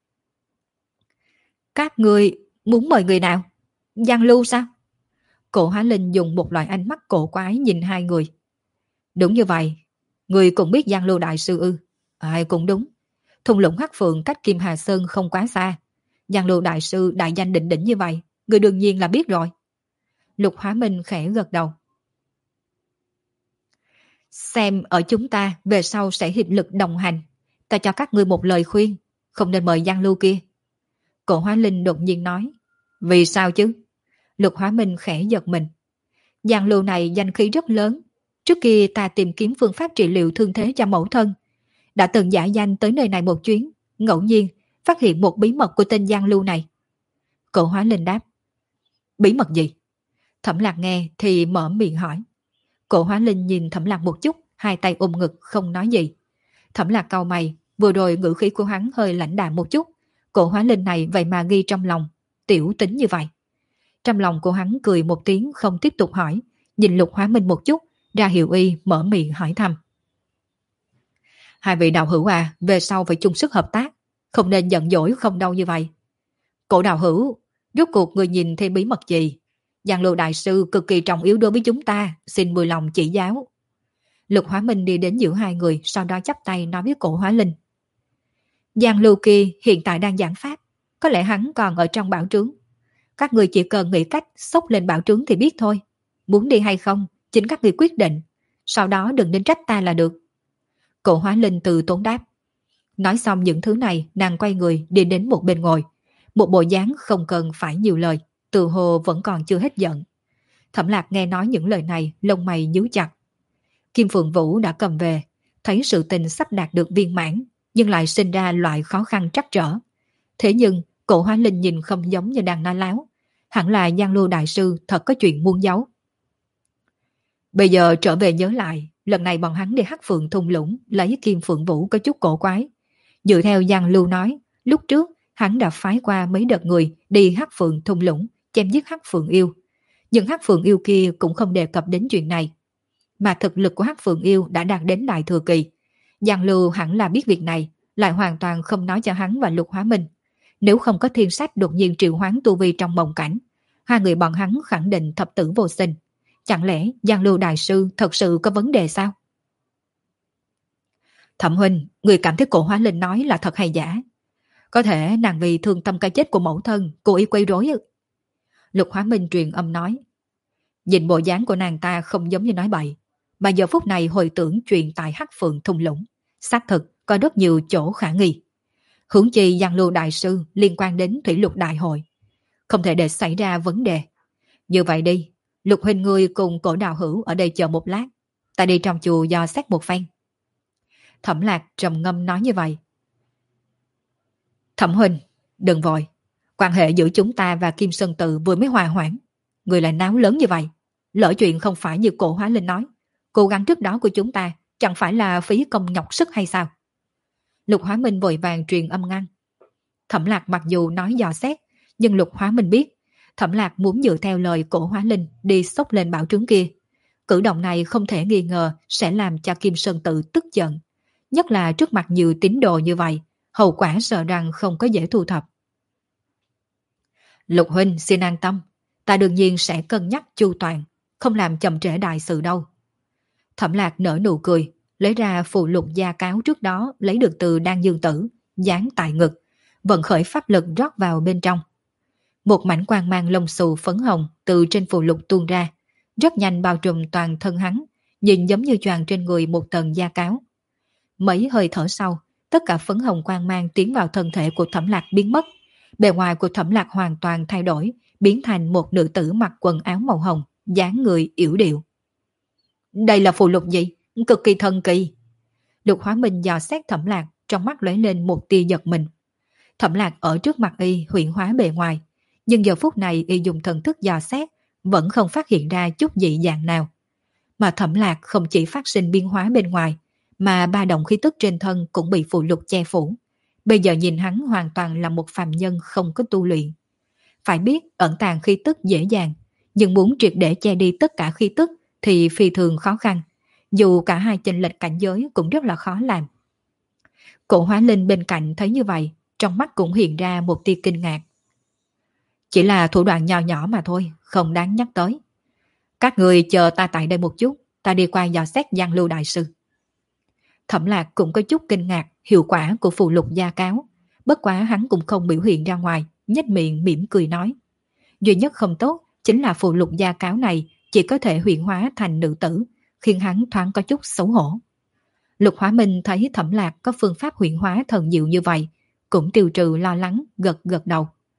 Các ngươi muốn mời người nào? Giang Lưu sao? Cổ Hóa Linh dùng một loại ánh mắt cổ quái nhìn hai người. Đúng như vậy, người cũng biết Giang Lưu Đại Sư ư? Ai cũng đúng. Thung lũng Hắc Phượng cách Kim Hà Sơn không quá xa. Giang Lưu Đại Sư đại danh đỉnh đỉnh như vậy, người đương nhiên là biết rồi. Lục Hóa Minh khẽ gật đầu. Xem ở chúng ta về sau sẽ hiệp lực đồng hành. Ta cho các ngươi một lời khuyên, không nên mời Giang Lưu kia. Cổ Hóa Linh đột nhiên nói. Vì sao chứ? Lục Hóa Minh khẽ giật mình. Giang lưu này danh khí rất lớn. Trước kia ta tìm kiếm phương pháp trị liệu thương thế cho mẫu thân. Đã từng giả danh tới nơi này một chuyến. Ngẫu nhiên phát hiện một bí mật của tên Giang lưu này. Cổ Hóa Linh đáp. Bí mật gì? Thẩm Lạc nghe thì mở miệng hỏi. Cổ Hóa Linh nhìn Thẩm Lạc một chút, hai tay ôm ngực không nói gì. Thẩm Lạc cau mày, vừa rồi ngữ khí của hắn hơi lãnh đạm một chút. Cổ Hóa Linh này vậy mà ghi trong lòng, tiểu tính như vậy. Trong lòng của hắn cười một tiếng không tiếp tục hỏi, nhìn Lục Hóa Minh một chút, ra hiệu y mở miệng hỏi thăm. Hai vị đạo hữu à, về sau phải chung sức hợp tác, không nên giận dỗi không đâu như vậy. Cổ đạo hữu, rốt cuộc người nhìn thêm bí mật gì? Giang Lưu đại sư cực kỳ trọng yếu đối với chúng ta, xin mười lòng chỉ giáo. Lục Hóa Minh đi đến giữa hai người, sau đó chắp tay nói với Cổ Hóa Linh. Giang Lưu kia hiện tại đang giảng pháp, có lẽ hắn còn ở trong bảo trướng. Các người chỉ cần nghĩ cách xốc lên bảo trướng thì biết thôi. Muốn đi hay không, chính các người quyết định. Sau đó đừng nên trách ta là được. Cổ Hóa Linh từ tốn đáp. Nói xong những thứ này, nàng quay người đi đến một bên ngồi. Một bộ dáng không cần phải nhiều lời, từ hồ vẫn còn chưa hết giận. Thẩm Lạc nghe nói những lời này, lông mày nhíu chặt. Kim Phượng Vũ đã cầm về, thấy sự tình sắp đạt được viên mãn, nhưng lại sinh ra loại khó khăn trắc trở. Thế nhưng, Cổ Hóa Linh nhìn không giống như đang nói láo. Hẳn là Giang Lưu đại sư thật có chuyện muốn giấu. Bây giờ trở về nhớ lại, lần này bọn hắn đi Hắc Phượng thung lũng lấy Kim Phượng Vũ có chút cổ quái. Dựa theo Giang Lưu nói, lúc trước hắn đã phái qua mấy đợt người đi Hắc Phượng thung lũng chém giết Hắc Phượng yêu. Nhưng Hắc Phượng yêu kia cũng không đề cập đến chuyện này. Mà thực lực của Hắc Phượng yêu đã đạt đến đại thừa kỳ. Giang Lưu hẳn là biết việc này, lại hoàn toàn không nói cho hắn và Lục Hóa Minh. Nếu không có thiên sách đột nhiên triệu hoán tu vi trong mộng cảnh, hai người bọn hắn khẳng định thập tử vô sinh. Chẳng lẽ Giang Lưu đại sư thật sự có vấn đề sao? Thẩm huynh, người cảm thấy Cổ Hóa Linh nói là thật hay giả? Có thể nàng vì thương tâm cái chết của mẫu thân, cố ý quấy rối ư? Lục Hóa Minh truyền âm nói. Nhìn bộ dáng của nàng ta không giống như nói bậy, mà giờ phút này hồi tưởng chuyện tại Hắc Phượng thung lũng, xác thực có rất nhiều chỗ khả nghi. Huống chi Giang Lưu đại sư liên quan đến Thủy Lục đại hội, không thể để xảy ra vấn đề. Như vậy đi, Lục huynh ngươi cùng Cổ đạo hữu ở đây chờ một lát, ta đi trong chùa dò xét một phen. Thẩm Lạc trầm ngâm nói như vậy. Thẩm huynh, đừng vội, quan hệ giữa chúng ta và Kim Sơn Tự vừa mới hòa hoãn, người lại náo lớn như vậy, lỡ chuyện không phải như Cổ Hóa Linh nói, cố gắng trước đó của chúng ta chẳng phải là phí công nhọc sức hay sao? Lục Hóa Minh vội vàng truyền âm ngăn. Thẩm Lạc mặc dù nói dò xét, nhưng Lục Hóa Minh biết Thẩm Lạc muốn dựa theo lời Cổ Hóa Linh đi xốc lên bảo trướng kia. Cử động này không thể nghi ngờ sẽ làm cho Kim Sơn Tự tức giận. Nhất là trước mặt nhiều tín đồ như vậy, hậu quả sợ rằng không có dễ thu thập. Lục huynh xin an tâm, ta đương nhiên sẽ cân nhắc chu toàn, không làm chậm trễ đại sự đâu. Thẩm Lạc nở nụ cười, lấy ra phù lục gia cáo trước đó lấy được từ Đan Dương Tử, dán tại ngực, vận khởi pháp lực rót vào bên trong. Một mảnh quang mang lông xù phấn hồng từ trên phù lục tuôn ra, rất nhanh bao trùm toàn thân hắn, nhìn giống như choàng trên người một tầng gia cáo. Mấy hơi thở sau, tất cả phấn hồng quang mang tiến vào thân thể của Thẩm Lạc biến mất. Bề ngoài của Thẩm Lạc hoàn toàn thay đổi, biến thành một nữ tử mặc quần áo màu hồng, dáng người yểu điệu. Đây là phù lục gì? Cực kỳ thần kỳ. Lục Hóa Minh dò xét Thẩm Lạc, trong mắt lóe lên một tia giật mình. Thẩm Lạc ở trước mặt y huyễn hóa bề ngoài, nhưng giờ phút này y dùng thần thức dò xét, vẫn không phát hiện ra chút dị dạng nào. Mà Thẩm Lạc không chỉ phát sinh biến hóa bên ngoài, mà ba động khí tức trên thân cũng bị phù lục che phủ. Bây giờ nhìn hắn hoàn toàn là một phàm nhân không có tu luyện. Phải biết ẩn tàng khí tức dễ dàng, nhưng muốn triệt để che đi tất cả khí tức thì phi thường khó khăn. Dù cả hai chênh lệch cảnh giới cũng rất là khó làm. Cổ Hóa Linh bên cạnh thấy như vậy, trong mắt cũng hiện ra một tia kinh ngạc. Chỉ là thủ đoạn nhỏ nhỏ mà thôi, không đáng nhắc tới. Các người chờ ta tại đây một chút, ta đi qua dò xét Giang Lưu đại sư. Thẩm Lạc cũng có chút kinh ngạc hiệu quả của phù lục gia cáo, bất quá hắn cũng không biểu hiện ra ngoài, nhếch miệng mỉm cười nói. Duy nhất không tốt chính là phù lục gia cáo này chỉ có thể huyễn hóa thành nữ tử, khiến hắn thoáng có chút xấu hổ. Lục Hóa Minh thấy Thẩm Lạc có phương pháp huyễn hóa thần diệu như vậy, cũng tiêu trừ lo lắng, gật gật đầu.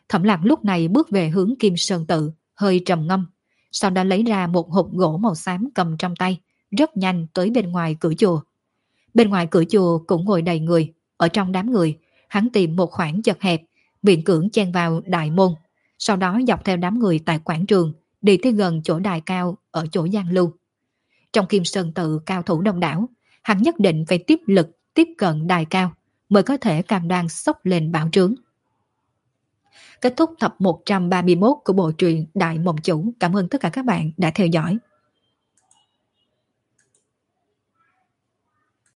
Thẩm Lạc lúc này bước về hướng Kim Sơn Tự, hơi trầm ngâm, sau đó lấy ra một hộp gỗ màu xám cầm trong tay, rất nhanh tới bên ngoài cửa chùa. Bên ngoài cửa chùa cũng ngồi đầy người, ở trong đám người, hắn tìm một khoảng chật hẹp, miễn cưỡng chen vào đại môn, sau đó dọc theo đám người tại quảng trường, đi tới gần chỗ đài cao ở chỗ Giang Lưu. Trong Kim Sơn Tự cao thủ đông đảo, hắn nhất định phải tiếp lực tiếp cận đài cao mới có thể cam đoan xốc lên bảo trướng. Kết thúc tập 131 của bộ truyện Đại Mộng Chủ. Cảm ơn tất cả các bạn đã theo dõi.